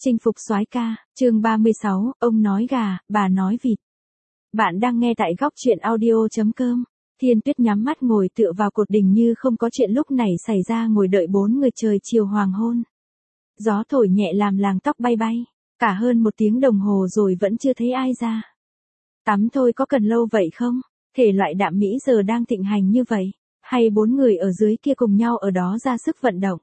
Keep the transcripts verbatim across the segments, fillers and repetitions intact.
Chinh phục soái ca, chương ba mươi sáu, ông nói gà, bà nói vịt. Bạn đang nghe tại góc truyện audio chấm com. Thiên Tuyết nhắm mắt ngồi tựa vào cột đình như không có chuyện lúc này xảy ra, ngồi đợi bốn người trời chiều hoàng hôn. Gió thổi nhẹ làm làng tóc bay bay, cả hơn một tiếng đồng hồ rồi vẫn chưa thấy ai ra. Tắm thôi có cần lâu vậy không? Thể loại đạm mỹ giờ đang thịnh hành như vậy, hay bốn người ở dưới kia cùng nhau ở đó ra sức vận động?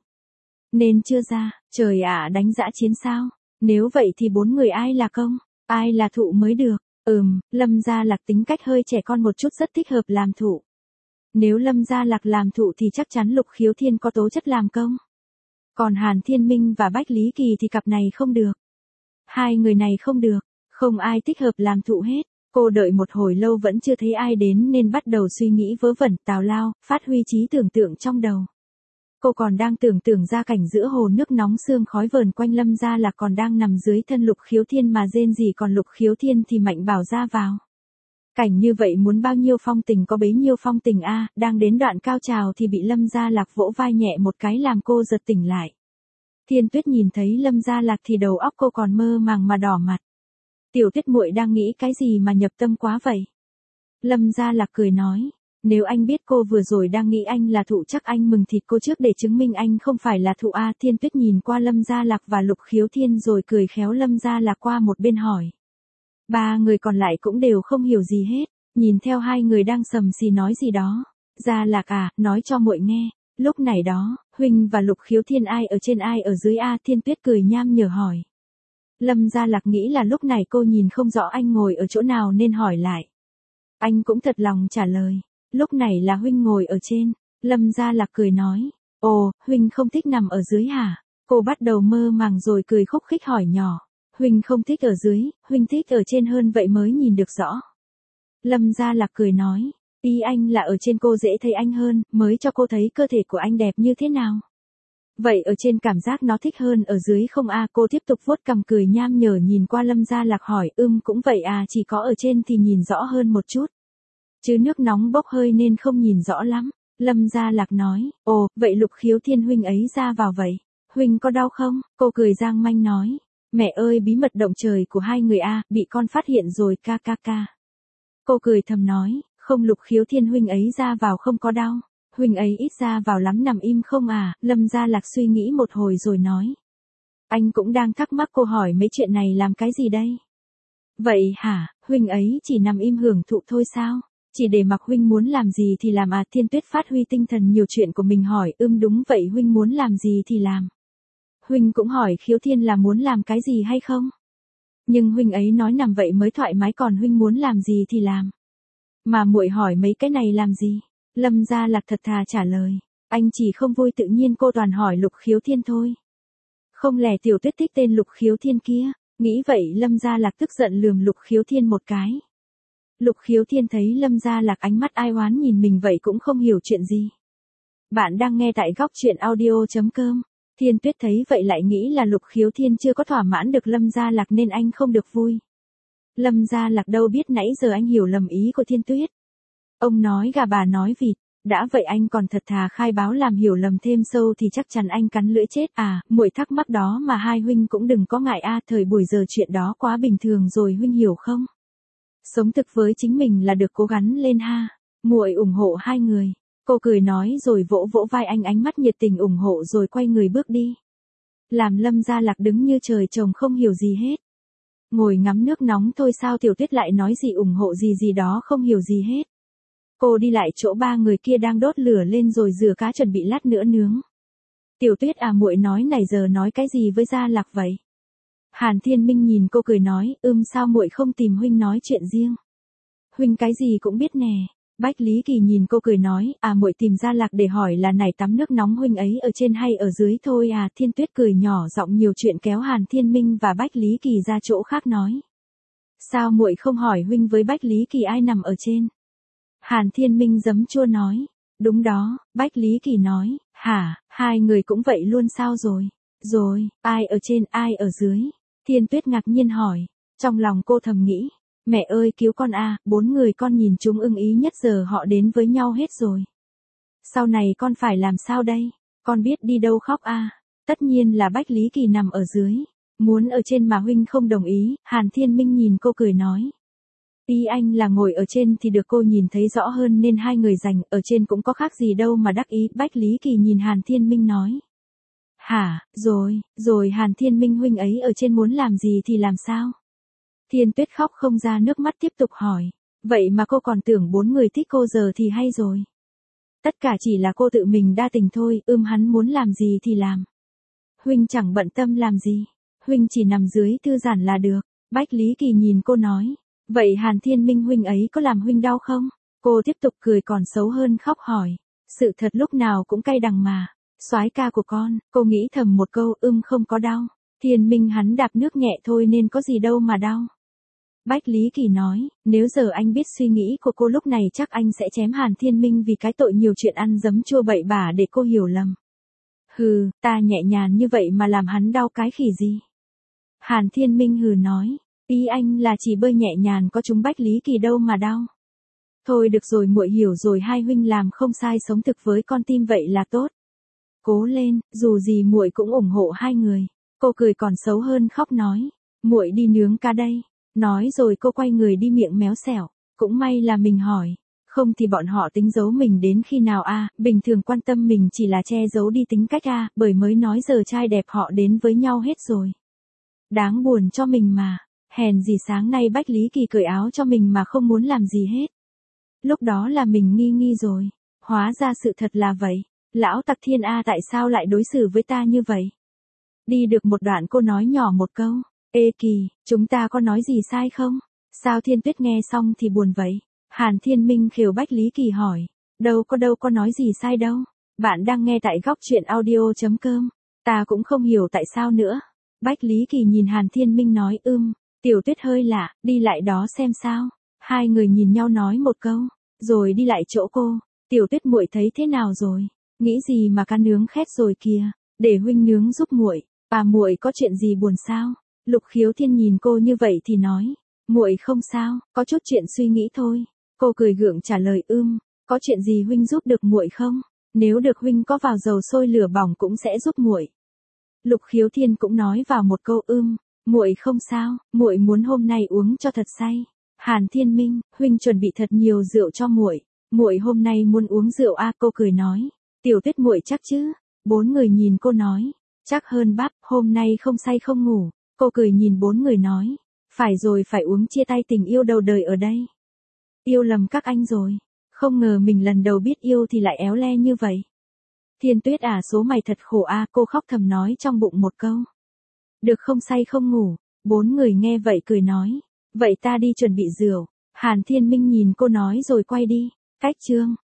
Nên chưa ra, trời ạ, đánh dã chiến sao? Nếu vậy thì bốn người ai là công, ai là thụ mới được? Ừm, Lâm Gia Lạc tính cách hơi trẻ con một chút, rất thích hợp làm thụ. Nếu Lâm Gia Lạc làm thụ thì chắc chắn Lục Khiếu Thiên có tố chất làm công. Còn Hàn Thiên Minh và Bách Lý Kỳ thì cặp này không được. Hai người này không được, không ai thích hợp làm thụ hết. Cô đợi một hồi lâu vẫn chưa thấy ai đến nên bắt đầu suy nghĩ vớ vẩn tào lao, phát huy trí tưởng tượng trong đầu. Cô còn đang tưởng tượng ra cảnh giữa hồ nước nóng sương khói vờn quanh Lâm Gia Lạc còn đang nằm dưới thân Lục Khiếu Thiên mà rên rỉ, còn Lục Khiếu Thiên thì mạnh bảo ra vào. Cảnh như vậy muốn bao nhiêu phong tình có bấy nhiêu phong tình a. À, đang đến đoạn cao trào thì bị Lâm Gia Lạc vỗ vai nhẹ một cái làm cô giật tỉnh lại. Thiên Tuyết nhìn thấy Lâm Gia Lạc thì đầu óc cô còn mơ màng mà đỏ mặt. Tiểu Tuyết muội đang nghĩ cái gì mà nhập tâm quá vậy? Lâm Gia Lạc cười nói. Nếu anh biết cô vừa rồi đang nghĩ anh là thụ chắc anh mừng thịt cô trước để chứng minh anh không phải là thụ a. Thiên Tuyết nhìn qua Lâm Gia Lạc và Lục Khiếu Thiên rồi cười khéo Lâm Gia Lạc qua một bên hỏi. Ba người còn lại cũng đều không hiểu gì hết, nhìn theo hai người đang sầm xì nói gì đó. Gia Lạc à, nói cho muội nghe, lúc này đó, huynh và Lục Khiếu Thiên ai ở trên ai ở dưới a? Thiên Tuyết cười nham nhở hỏi. Lâm Gia Lạc nghĩ là lúc này cô nhìn không rõ anh ngồi ở chỗ nào nên hỏi lại. Anh cũng thật lòng trả lời. Lúc này là huynh ngồi ở trên. Lâm Gia Lạc cười nói. Ồ, huynh không thích nằm ở dưới hả? Cô bắt đầu mơ màng rồi cười khúc khích hỏi nhỏ. Huynh không thích ở dưới, huynh thích ở trên hơn vậy mới nhìn được rõ. Lâm Gia Lạc cười nói. Ý anh là ở trên cô dễ thấy anh hơn, mới cho cô thấy cơ thể của anh đẹp như thế nào. Vậy ở trên cảm giác nó thích hơn ở dưới không a? À, cô tiếp tục vuốt cằm cười nham nhở nhìn qua Lâm Gia Lạc hỏi. Ưm cũng vậy à, chỉ có ở trên thì nhìn rõ hơn một chút. Chứ nước nóng bốc hơi nên không nhìn rõ lắm. Lâm Gia Lạc nói. Ồ, vậy Lục Khiếu Thiên huynh ấy ra vào vậy, huynh có đau không? Cô cười giang manh nói. Mẹ ơi, bí mật động trời của hai người a, bị con phát hiện rồi ca ca ca. Cô cười thầm nói. Không, Lục Khiếu Thiên huynh ấy ra vào không có đau. Huynh ấy ít ra vào lắm, nằm im không à? Lâm Gia Lạc suy nghĩ một hồi rồi nói. Anh cũng đang thắc mắc cô hỏi mấy chuyện này làm cái gì đây? Vậy hả, huynh ấy chỉ nằm im hưởng thụ thôi sao? Chỉ để mặc huynh muốn làm gì thì làm à? Thiên Tuyết phát huy tinh thần nhiều chuyện của mình hỏi. Ưm đúng vậy, huynh muốn làm gì thì làm. Huynh cũng hỏi Khiếu Thiên là muốn làm cái gì hay không? Nhưng huynh ấy nói nằm vậy mới thoải mái, còn huynh muốn làm gì thì làm. Mà muội hỏi mấy cái này làm gì? Lâm Gia Lạc thật thà trả lời. Anh chỉ không vui tự nhiên cô toàn hỏi Lục Khiếu Thiên thôi. Không lẽ Tiểu Tuyết thích tên Lục Khiếu Thiên kia? Nghĩ vậy Lâm Gia Lạc tức giận lườm Lục Khiếu Thiên một cái. Lục Khiếu Thiên thấy Lâm Gia Lạc ánh mắt ai oán nhìn mình vậy cũng không hiểu chuyện gì. Bạn đang nghe tại góc truyện audio chấm com. Thiên Tuyết thấy vậy lại nghĩ là Lục Khiếu Thiên chưa có thỏa mãn được Lâm Gia Lạc nên anh không được vui. Lâm Gia Lạc đâu biết nãy giờ anh hiểu lầm ý của Thiên Tuyết. Ông nói gà bà nói vịt, đã vậy anh còn thật thà khai báo làm hiểu lầm thêm sâu thì chắc chắn anh cắn lưỡi chết à. Muội thắc mắc đó mà hai huynh cũng đừng có ngại a, thời buổi giờ chuyện đó quá bình thường rồi, huynh hiểu không? Sống thực với chính mình là được cố gắng lên ha. Muội ủng hộ hai người. Cô cười nói rồi vỗ vỗ vai anh, ánh mắt nhiệt tình ủng hộ rồi quay người bước đi. Làm Lâm Gia Lạc đứng như trời trồng không hiểu gì hết. Ngồi ngắm nước nóng thôi sao? Tiểu Tuyết lại nói gì ủng hộ gì gì đó không hiểu gì hết. Cô đi lại chỗ ba người kia đang đốt lửa lên rồi rửa cá chuẩn bị lát nữa nướng. Tiểu Tuyết à, muội nói này giờ nói cái gì với Gia Lạc vậy? Hàn Thiên Minh nhìn cô cười nói. Ưm sao muội không tìm huynh nói chuyện riêng? Huynh cái gì cũng biết nè. Bách Lý Kỳ nhìn cô cười nói. À, muội tìm Gia Lạc để hỏi là này tắm nước nóng huynh ấy ở trên hay ở dưới thôi à? Thiên Tuyết cười nhỏ giọng nhiều chuyện kéo Hàn Thiên Minh và Bách Lý Kỳ ra chỗ khác nói. Sao muội không hỏi huynh với Bách Lý Kỳ ai nằm ở trên? Hàn Thiên Minh giấm chua nói. Đúng đó, Bách Lý Kỳ nói. Hả, hai người cũng vậy luôn sao rồi? Rồi, ai ở trên ai ở dưới? Thiên Tuyết ngạc nhiên hỏi. Trong lòng cô thầm nghĩ. Mẹ ơi cứu con a, à, bốn người con nhìn chúng ưng ý nhất giờ họ đến với nhau hết rồi. Sau này con phải làm sao đây? Con biết đi đâu khóc a? À? Tất nhiên là Bách Lý Kỳ nằm ở dưới. Muốn ở trên mà huynh không đồng ý, Hàn Thiên Minh nhìn cô cười nói. Ý anh là ngồi ở trên thì được cô nhìn thấy rõ hơn nên hai người giành ở trên cũng có khác gì đâu mà đắc ý. Bách Lý Kỳ nhìn Hàn Thiên Minh nói. Hả, rồi, rồi Hàn Thiên Minh huynh ấy ở trên muốn làm gì thì làm sao? Thiên Tuyết khóc không ra nước mắt tiếp tục hỏi. Vậy mà cô còn tưởng bốn người thích cô giờ thì hay rồi. Tất cả chỉ là cô tự mình đa tình thôi, ưm hắn muốn làm gì thì làm. Huynh chẳng bận tâm làm gì, huynh chỉ nằm dưới thư giãn là được. Bách Lý Kỳ nhìn cô nói. Vậy Hàn Thiên Minh huynh ấy có làm huynh đau không? Cô tiếp tục cười còn xấu hơn khóc hỏi. Sự thật lúc nào cũng cay đắng mà. Soái ca của con, cô nghĩ thầm một câu ưm không có đau. Thiên Minh hắn đạp nước nhẹ thôi nên có gì đâu mà đau. Bách Lý Kỳ nói, nếu giờ anh biết suy nghĩ của cô lúc này chắc anh sẽ chém Hàn Thiên Minh vì cái tội nhiều chuyện ăn dấm chua bậy bạ để cô hiểu lầm. Hừ, ta nhẹ nhàng như vậy mà làm hắn đau cái khỉ gì? Hàn Thiên Minh hừ nói, ý anh là chỉ bơi nhẹ nhàng có chúng Bách Lý Kỳ đâu mà đau. Thôi được rồi muội hiểu rồi, hai huynh làm không sai, sống thực với con tim vậy là tốt. Cố lên, dù gì muội cũng ủng hộ hai người. Cô cười còn xấu hơn khóc nói, muội đi nướng cá đây. Nói rồi cô quay người đi miệng méo xẻo. Cũng may là mình hỏi, không thì bọn họ tính giấu mình đến khi nào a? À, bình thường quan tâm mình chỉ là che giấu đi tính cách a, à, bởi mới nói giờ trai đẹp họ đến với nhau hết rồi. Đáng buồn cho mình mà. Hèn gì sáng nay Bách Lý Kỳ cởi áo cho mình mà không muốn làm gì hết. Lúc đó là mình nghi nghi rồi. Hóa ra sự thật là vậy. Lão tặc thiên a, tại sao lại đối xử với ta như vậy? Đi được một đoạn cô nói nhỏ một câu. Ê Kỳ, chúng ta có nói gì sai không? Sao Thiên Tuyết nghe xong thì buồn vậy? Hàn Thiên Minh khều Bách Lý Kỳ hỏi. Đâu có đâu có nói gì sai đâu. Bạn đang nghe tại góc truyện audio.com. Ta cũng không hiểu tại sao nữa. Bách Lý Kỳ nhìn Hàn Thiên Minh nói ưm, Tiểu Tuyết hơi lạ, đi lại đó xem sao. Hai người nhìn nhau nói một câu, rồi đi lại chỗ cô. Tiểu Tuyết muội thấy thế nào rồi? Nghĩ gì mà cá nướng khét rồi kìa, để huynh nướng giúp muội. Bà muội có chuyện gì buồn sao? Lục Khiếu Thiên nhìn cô như vậy thì nói, muội không sao, có chút chuyện suy nghĩ thôi. Cô cười gượng trả lời ưm, có chuyện gì huynh giúp được muội không? Nếu được huynh có vào dầu sôi lửa bỏng cũng sẽ giúp muội. Lục Khiếu Thiên cũng nói vào một câu ưm, muội không sao, muội muốn hôm nay uống cho thật say. Hàn Thiên Minh, huynh chuẩn bị thật nhiều rượu cho muội. Muội hôm nay muốn uống rượu a, à, cô cười nói. Tiểu Tuyết muội chắc chứ? Bốn người nhìn cô nói, chắc hơn bắp, hôm nay không say không ngủ. Cô cười nhìn bốn người nói, phải rồi, phải uống chia tay tình yêu đầu đời ở đây. Yêu lầm các anh rồi, không ngờ mình lần đầu biết yêu thì lại éo le như vậy. Thiên Tuyết à, số mày thật khổ a, à, cô khóc thầm nói trong bụng một câu. Được không say không ngủ, bốn người nghe vậy cười nói, vậy ta đi chuẩn bị rượu. Hàn Thiên Minh nhìn cô nói rồi quay đi. Cách chương